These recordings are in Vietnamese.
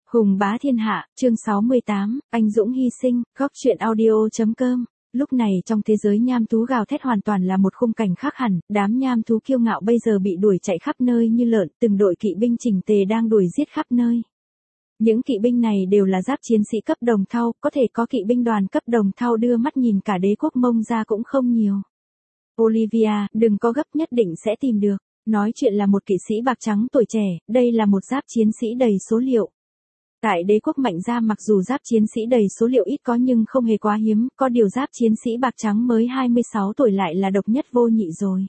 Hùng bá thiên hạ, chương 68, anh dũng hy sinh, góc truyện audio.com. Lúc này trong thế giới nham thú gào thét hoàn toàn là một khung cảnh khác hẳn, đám nham thú kiêu ngạo bây giờ bị đuổi chạy khắp nơi như lợn, từng đội kỵ binh chỉnh tề đang đuổi giết khắp nơi. Những kỵ binh này đều là giáp chiến sĩ cấp đồng thau, có thể có kỵ binh đoàn cấp đồng thau đưa mắt nhìn cả đế quốc Mông ra cũng không nhiều. Olivia, đừng có gấp, nhất định sẽ tìm được. Nói chuyện là một kỵ sĩ bạc trắng tuổi trẻ, đây là một giáp chiến sĩ đầy số liệu. Tại đế quốc Mạnh Gia mặc dù giáp chiến sĩ đầy số liệu ít có nhưng không hề quá hiếm, có điều giáp chiến sĩ bạc trắng mới 26 tuổi lại là độc nhất vô nhị rồi.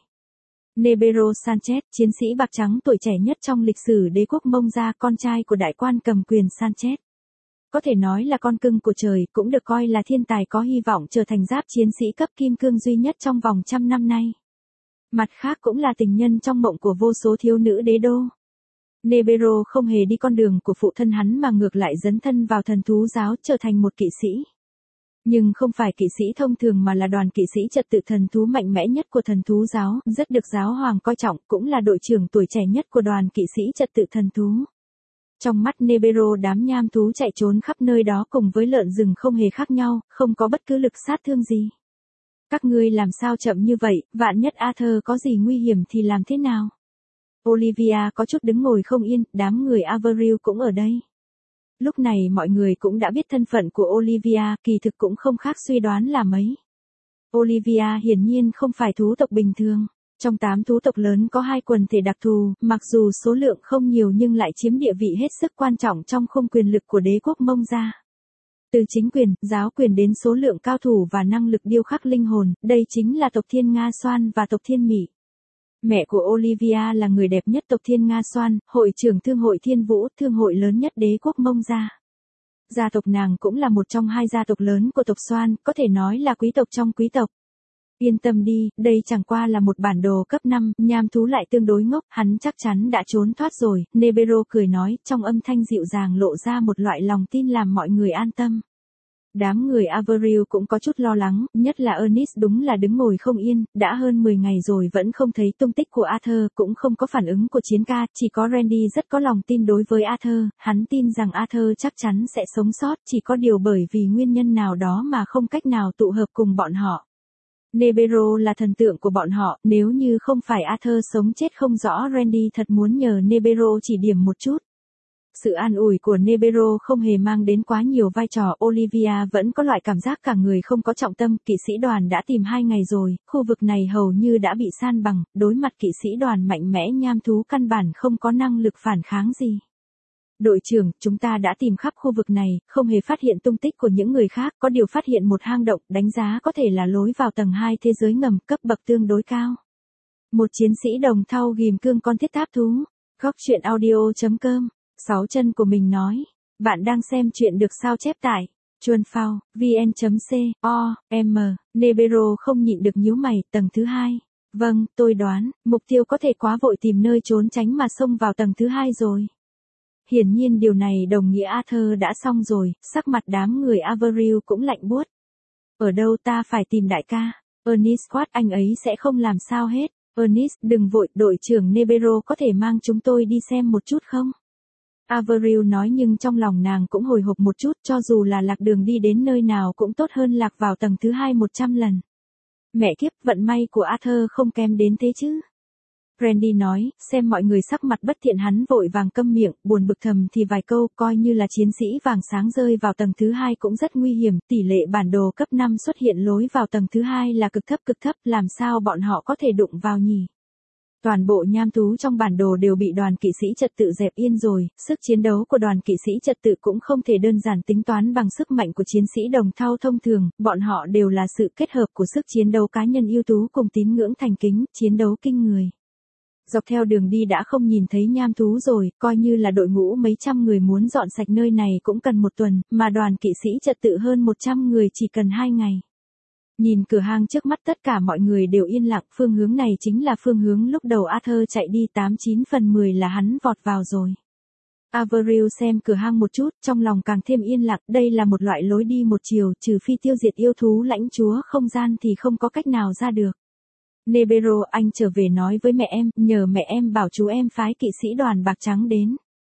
Nebero Sanchez, chiến sĩ bạc trắng tuổi trẻ nhất trong lịch sử đế quốc Mông Gia, con trai của đại quan cầm quyền Sanchez. Có thể nói là con cưng của trời, cũng được coi là thiên tài có hy vọng trở thành giáp chiến sĩ cấp kim cương duy nhất trong vòng 100 năm nay. Mặt khác cũng là tình nhân trong mộng của vô số thiếu nữ đế đô. Nebero không hề đi con đường của phụ thân hắn mà ngược lại dấn thân vào thần thú giáo trở thành một kỵ sĩ. Nhưng không phải kỵ sĩ thông thường mà là đoàn kỵ sĩ trật tự thần thú mạnh mẽ nhất của thần thú giáo, rất được giáo hoàng coi trọng, cũng là đội trưởng tuổi trẻ nhất của đoàn kỵ sĩ trật tự thần thú. Trong mắt Nebero, đám nham thú chạy trốn khắp nơi đó cùng với lợn rừng không hề khác nhau, không có bất cứ lực sát thương gì. Các ngươi làm sao chậm như vậy, vạn nhất Arthur có gì nguy hiểm thì làm thế nào? Olivia có chút đứng ngồi không yên, đám người Averil cũng ở đây. Lúc này mọi người cũng đã biết thân phận của Olivia, kỳ thực cũng không khác suy đoán là mấy. Olivia hiển nhiên không phải thú tộc bình thường. Trong 8 thú tộc lớn có 2 quần thể đặc thù, mặc dù số lượng không nhiều nhưng lại chiếm địa vị hết sức quan trọng trong khung quyền lực của đế quốc Mông Gia. Từ chính quyền, giáo quyền đến số lượng cao thủ và năng lực điêu khắc linh hồn, đây chính là tộc Thiên Nga Xoan và tộc Thiên Mị. Mẹ của Olivia là người đẹp nhất tộc Thiên Nga Xoan, hội trưởng thương hội Thiên Vũ, thương hội lớn nhất đế quốc Mông Gia. Gia tộc nàng cũng là một trong 2 gia tộc lớn của tộc Xoan, có thể nói là quý tộc trong quý tộc. Yên tâm đi, đây chẳng qua là một bản đồ cấp 5, nham thú lại tương đối ngốc, hắn chắc chắn đã trốn thoát rồi, Nebero cười nói, trong âm thanh dịu dàng lộ ra một loại lòng tin làm mọi người an tâm. Đám người Averil cũng có chút lo lắng, nhất là Ernest đúng là đứng ngồi không yên, đã hơn 10 ngày rồi vẫn không thấy tung tích của Arthur, cũng không có phản ứng của chiến ca, chỉ có Randy rất có lòng tin đối với Arthur, hắn tin rằng Arthur chắc chắn sẽ sống sót, chỉ có điều bởi vì nguyên nhân nào đó mà không cách nào tụ hợp cùng bọn họ. Nebero là thần tượng của bọn họ, nếu như không phải Arthur sống chết không rõ, Randy thật muốn nhờ Nebero chỉ điểm một chút. Sự an ủi của Nebero không hề mang đến quá nhiều vai trò, Olivia vẫn có loại cảm giác cả người không có trọng tâm, kỵ sĩ đoàn đã tìm 2 ngày rồi, khu vực này hầu như đã bị san bằng, đối mặt kỵ sĩ đoàn mạnh mẽ nham thú căn bản không có năng lực phản kháng gì. Đội trưởng, chúng ta đã tìm khắp khu vực này, không hề phát hiện tung tích của những người khác, có điều phát hiện một hang động, đánh giá có thể là lối vào tầng 2 thế giới ngầm, cấp bậc tương đối cao. Một chiến sĩ đồng thau ghim cương con thiết tháp thú. Góc truyện audio.com. 6 chân của mình nói. Bạn đang xem chuyện được sao chép tại Chuan Phao, vn.com, Nebero không nhịn được nhíu mày, tầng thứ 2. Vâng, tôi đoán, mục tiêu có thể quá vội tìm nơi trốn tránh mà xông vào tầng thứ 2 rồi. Hiển nhiên điều này đồng nghĩa Arthur đã xong rồi, sắc mặt đám người Averil cũng lạnh buốt. Ở đâu ta phải tìm đại ca? Ernest quát, anh ấy sẽ không làm sao hết. Ernest, đừng vội, đội trưởng Nebero có thể mang chúng tôi đi xem một chút không? Averil nói nhưng trong lòng nàng cũng hồi hộp một chút, cho dù là lạc đường đi đến nơi nào cũng tốt hơn lạc vào tầng thứ 2 100 lần. Mẹ kiếp, vận may của Arthur không kém đến thế chứ. Randy nói, xem mọi người sắc mặt bất thiện hắn vội vàng câm miệng, buồn bực thầm thì vài câu, coi như là chiến sĩ vàng sáng rơi vào tầng thứ 2 cũng rất nguy hiểm, tỷ lệ bản đồ cấp 5 xuất hiện lối vào tầng thứ 2 là cực thấp, làm sao bọn họ có thể đụng vào nhỉ? Toàn bộ nham thú trong bản đồ đều bị đoàn kỵ sĩ trật tự dẹp yên rồi, sức chiến đấu của đoàn kỵ sĩ trật tự cũng không thể đơn giản tính toán bằng sức mạnh của chiến sĩ đồng thau thông thường, bọn họ đều là sự kết hợp của sức chiến đấu cá nhân ưu tú cùng tín ngưỡng thành kính, chiến đấu kinh người. Dọc theo đường đi đã không nhìn thấy nham thú rồi, coi như là đội ngũ mấy trăm người muốn dọn sạch nơi này cũng cần 1 tuần, mà đoàn kỵ sĩ trật tự hơn 100 người chỉ cần 2 ngày. Nhìn cửa hang trước mắt tất cả mọi người đều yên lặng, phương hướng này chính là phương hướng lúc đầu Arthur chạy đi, 89 phần 10 là hắn vọt vào rồi. Averil xem cửa hang một chút, trong lòng càng thêm yên lặng, đây là một loại lối đi một chiều, trừ phi tiêu diệt yêu thú lãnh chúa không gian thì không có cách nào ra được. Nebero, anh trở về nói với mẹ em, nhờ mẹ em bảo chú em phái kỵ sĩ đoàn bạc trắng đến.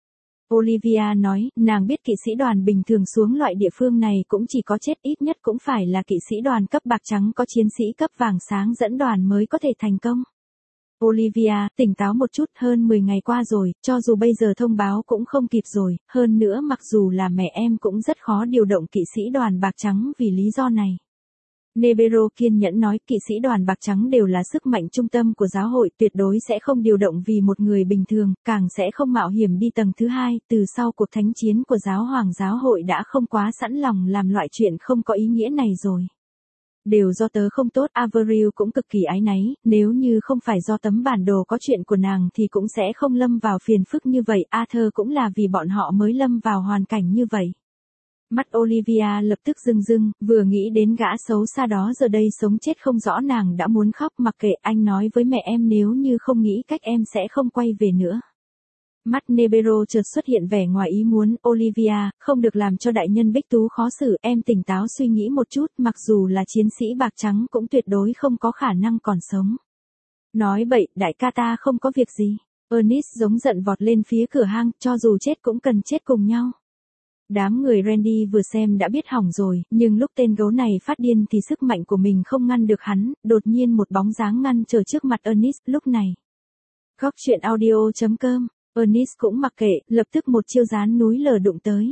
Olivia nói, nàng biết kỵ sĩ đoàn bình thường xuống loại địa phương này cũng chỉ có chết, ít nhất cũng phải là kỵ sĩ đoàn cấp bạc trắng có chiến sĩ cấp vàng sáng dẫn đoàn mới có thể thành công. Olivia, tỉnh táo một chút, hơn 10 ngày qua rồi, cho dù bây giờ thông báo cũng không kịp rồi, hơn nữa mặc dù là mẹ em cũng rất khó điều động kỵ sĩ đoàn bạc trắng vì lý do này. Nebero kiên nhẫn nói, kỵ sĩ đoàn bạc trắng đều là sức mạnh trung tâm của giáo hội, tuyệt đối sẽ không điều động vì một người bình thường, càng sẽ không mạo hiểm đi tầng thứ hai, từ sau cuộc thánh chiến của giáo hoàng giáo hội đã không quá sẵn lòng làm loại chuyện không có ý nghĩa này rồi. Đều do tớ không tốt, Avril cũng cực kỳ áy náy, nếu như không phải do tấm bản đồ có chuyện của nàng thì cũng sẽ không lâm vào phiền phức như vậy, Arthur cũng là vì bọn họ mới lâm vào hoàn cảnh như vậy. Mắt Olivia lập tức rưng rưng, vừa nghĩ đến gã xấu xa đó giờ đây sống chết không rõ nàng đã muốn khóc, mặc kệ, anh nói với mẹ em nếu như không nghĩ cách em sẽ không quay về nữa. Mắt Nebero chợt xuất hiện vẻ ngoài ý muốn, Olivia, không được làm cho đại nhân Bích Tú khó xử, em tỉnh táo suy nghĩ một chút, mặc dù là chiến sĩ bạc trắng cũng tuyệt đối không có khả năng còn sống. Nói bậy, đại ca ta không có việc gì. Ernest giống giận vọt lên phía cửa hang, cho dù chết cũng cần chết cùng nhau. Đám người Randy vừa xem đã biết hỏng rồi, nhưng lúc tên gấu này phát điên thì sức mạnh của mình không ngăn được hắn, đột nhiên một bóng dáng ngăn trở trước mặt Ernest, lúc này. Góc truyện audio.com, Ernest cũng mặc kệ, lập tức một chiêu gián núi lở đụng tới.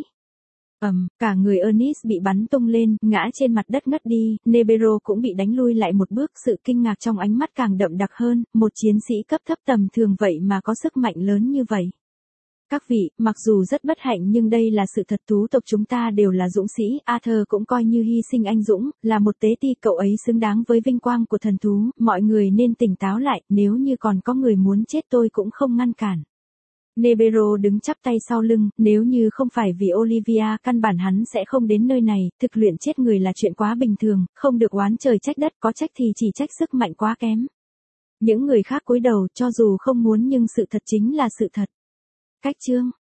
Cả người Ernest bị bắn tung lên, ngã trên mặt đất ngất đi, Nebero cũng bị đánh lui lại một bước, sự kinh ngạc trong ánh mắt càng đậm đặc hơn, một chiến sĩ cấp thấp tầm thường vậy mà có sức mạnh lớn như vậy. Các vị, mặc dù rất bất hạnh nhưng đây là sự thật, thú tộc chúng ta đều là dũng sĩ, Arthur cũng coi như hy sinh anh dũng, là một tế ti, cậu ấy xứng đáng với vinh quang của thần thú, mọi người nên tỉnh táo lại, nếu như còn có người muốn chết tôi cũng không ngăn cản. Nebero đứng chắp tay sau lưng, nếu như không phải vì Olivia căn bản hắn sẽ không đến nơi này, thực luyện chết người là chuyện quá bình thường, không được oán trời trách đất, có trách thì chỉ trách sức mạnh quá kém. Những người khác cúi đầu cho dù không muốn nhưng sự thật chính là sự thật. Cách chương